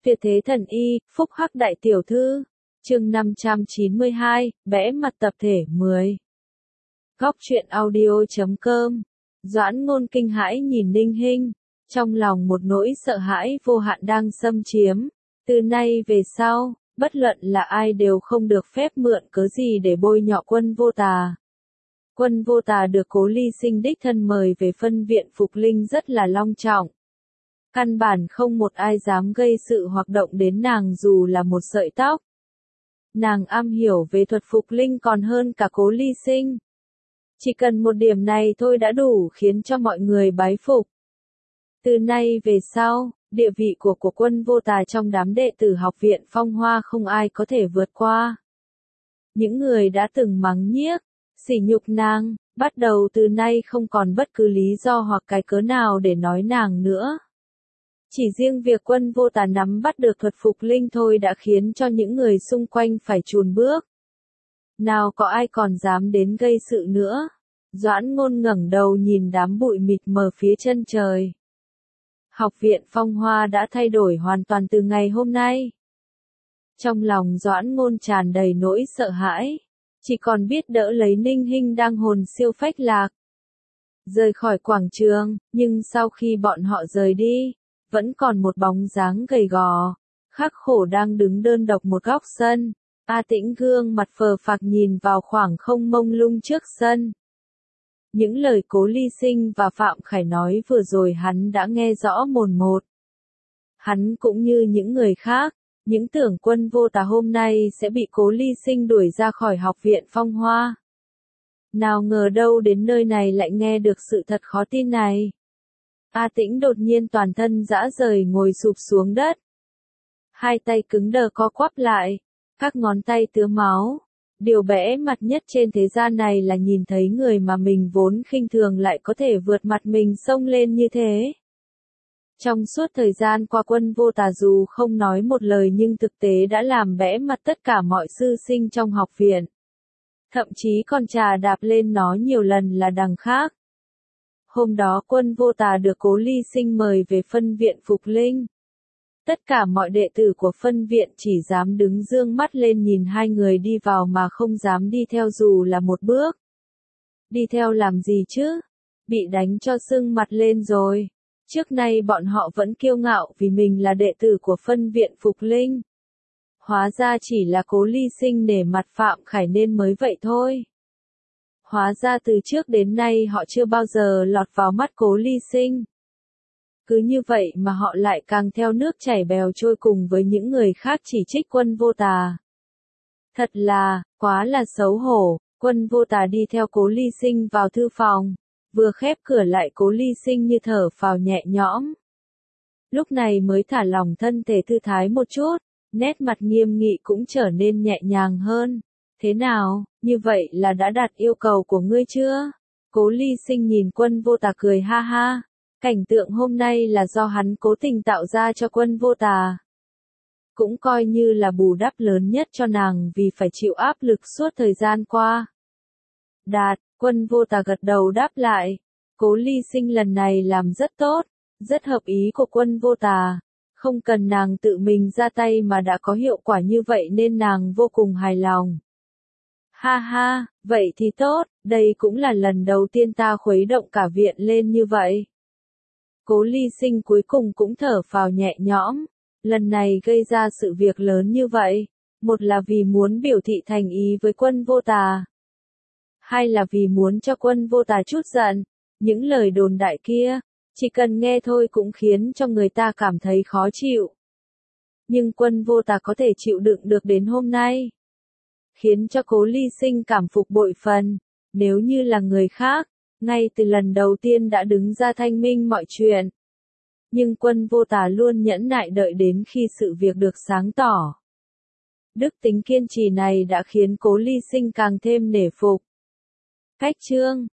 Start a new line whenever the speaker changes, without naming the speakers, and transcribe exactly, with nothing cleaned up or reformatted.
Tuyệt thế thần y, phúc hắc đại tiểu thư. Chương năm trăm chín mươi hai, bẽ mặt tập thể mười. Góc truyện audio chấm com. Doãn Ngôn kinh hãi nhìn Ninh Hinh, trong lòng một nỗi sợ hãi vô hạn đang xâm chiếm. Từ nay về sau, bất luận là ai đều không được phép mượn cớ gì để bôi nhọ Quân Vô Tà. Quân Vô Tà được Cố Ly Sinh đích thân mời về phân viện Phục Linh rất là long trọng. Căn bản không một ai dám gây sự hoặc động đến nàng dù là một sợi tóc. Nàng am hiểu về thuật Phục Linh còn hơn cả Cố Ly Sinh. Chỉ cần một điểm này thôi đã đủ khiến cho mọi người bái phục. Từ nay về sau, địa vị của của Quân Vô Tà trong đám đệ tử học viện Phong Hoa không ai có thể vượt qua. Những người đã từng mắng nhiếc, sỉ nhục nàng, bắt đầu từ nay không còn bất cứ lý do hoặc cái cớ nào để nói nàng nữa. Chỉ riêng việc Quân Vô Tà nắm bắt được thuật Phục Linh thôi đã khiến cho những người xung quanh phải chùn bước. Nào có ai còn dám đến gây sự nữa. Doãn Ngôn ngẩng đầu nhìn đám bụi mịt mờ phía chân trời. Học viện Phong Hoa đã thay đổi hoàn toàn từ ngày hôm nay. Trong lòng Doãn Ngôn tràn đầy nỗi sợ hãi, chỉ còn biết đỡ lấy Ninh Hinh đang hồn siêu phách lạc. Rời khỏi quảng trường, nhưng sau khi bọn họ rời đi, vẫn còn một bóng dáng gầy gò, khắc khổ đang đứng đơn độc một góc sân. A Tĩnh gương mặt phờ phạc nhìn vào khoảng không mông lung trước sân. Những lời Cố Ly Sinh và Phạm Khải nói vừa rồi hắn đã nghe rõ mồn một. Hắn cũng như những người khác, những tưởng Quân Vô Tà hôm nay sẽ bị Cố Ly Sinh đuổi ra khỏi học viện Phong Hoa. Nào ngờ đâu đến nơi này lại nghe được sự thật khó tin này. A Tĩnh đột nhiên toàn thân rã rời ngồi sụp xuống đất. Hai tay cứng đờ co quắp lại, các ngón tay tứa máu. Điều bẽ mặt nhất trên thế gian này là nhìn thấy người mà mình vốn khinh thường lại có thể vượt mặt mình xông lên như thế. Trong suốt thời gian qua Quân Vô Tà dù không nói một lời nhưng thực tế đã làm bẽ mặt tất cả mọi sư sinh trong học viện. Thậm chí còn trà đạp lên nó nhiều lần là đằng khác. Hôm đó Quân Vô Tà được Cố Ly Sinh mời về phân viện Phục Linh. Tất cả mọi đệ tử của phân viện chỉ dám đứng dương mắt lên nhìn hai người đi vào mà không dám đi theo dù là một bước. Đi theo làm gì chứ? Bị đánh cho sưng mặt lên rồi. Trước nay bọn họ vẫn kiêu ngạo vì mình là đệ tử của phân viện Phục Linh. Hóa ra chỉ là Cố Ly Sinh nể mặt Phạm Khải nên mới vậy thôi. Hóa ra từ trước đến nay họ chưa bao giờ lọt vào mắt Cố Ly Sinh. Cứ như vậy mà họ lại càng theo nước chảy bèo trôi cùng với những người khác chỉ trích Quân Vô Tà. Thật là, quá là xấu hổ. Quân Vô Tà đi theo Cố Ly Sinh vào thư phòng, vừa khép cửa lại Cố Ly Sinh như thở phào nhẹ nhõm. Lúc này mới thả lòng thân thể thư thái một chút, nét mặt nghiêm nghị cũng trở nên nhẹ nhàng hơn. Thế nào, như vậy là đã đạt yêu cầu của ngươi chưa? Cố Ly Sinh nhìn Quân Vô Tà cười ha ha. Cảnh tượng hôm nay là do hắn cố tình tạo ra cho Quân Vô Tà. Cũng coi như là bù đắp lớn nhất cho nàng vì phải chịu áp lực suốt thời gian qua. Đạt, Quân Vô Tà gật đầu đáp lại. Cố Ly Sinh lần này làm rất tốt, rất hợp ý của Quân Vô Tà. Không cần nàng tự mình ra tay mà đã có hiệu quả như vậy nên nàng vô cùng hài lòng. Ha ha, vậy thì tốt, đây cũng là lần đầu tiên ta khuấy động cả viện lên như vậy. Cố Ly Sinh cuối cùng cũng thở phào nhẹ nhõm. Lần này gây ra sự việc lớn như vậy, một là vì muốn biểu thị thành ý với Quân Vô Tà. Hai là vì muốn cho Quân Vô Tà chút giận. Những lời đồn đại kia, chỉ cần nghe thôi cũng khiến cho người ta cảm thấy khó chịu. Nhưng Quân Vô Tà có thể chịu đựng được đến hôm nay, khiến cho Cố Ly Sinh cảm phục bội phần. Nếu như là người khác, ngay từ lần đầu tiên đã đứng ra thanh minh mọi chuyện. Nhưng Quân Vô Tà luôn nhẫn nại đợi đến khi sự việc được sáng tỏ. Đức tính kiên trì này đã khiến Cố Ly Sinh càng thêm nể phục. Cách chương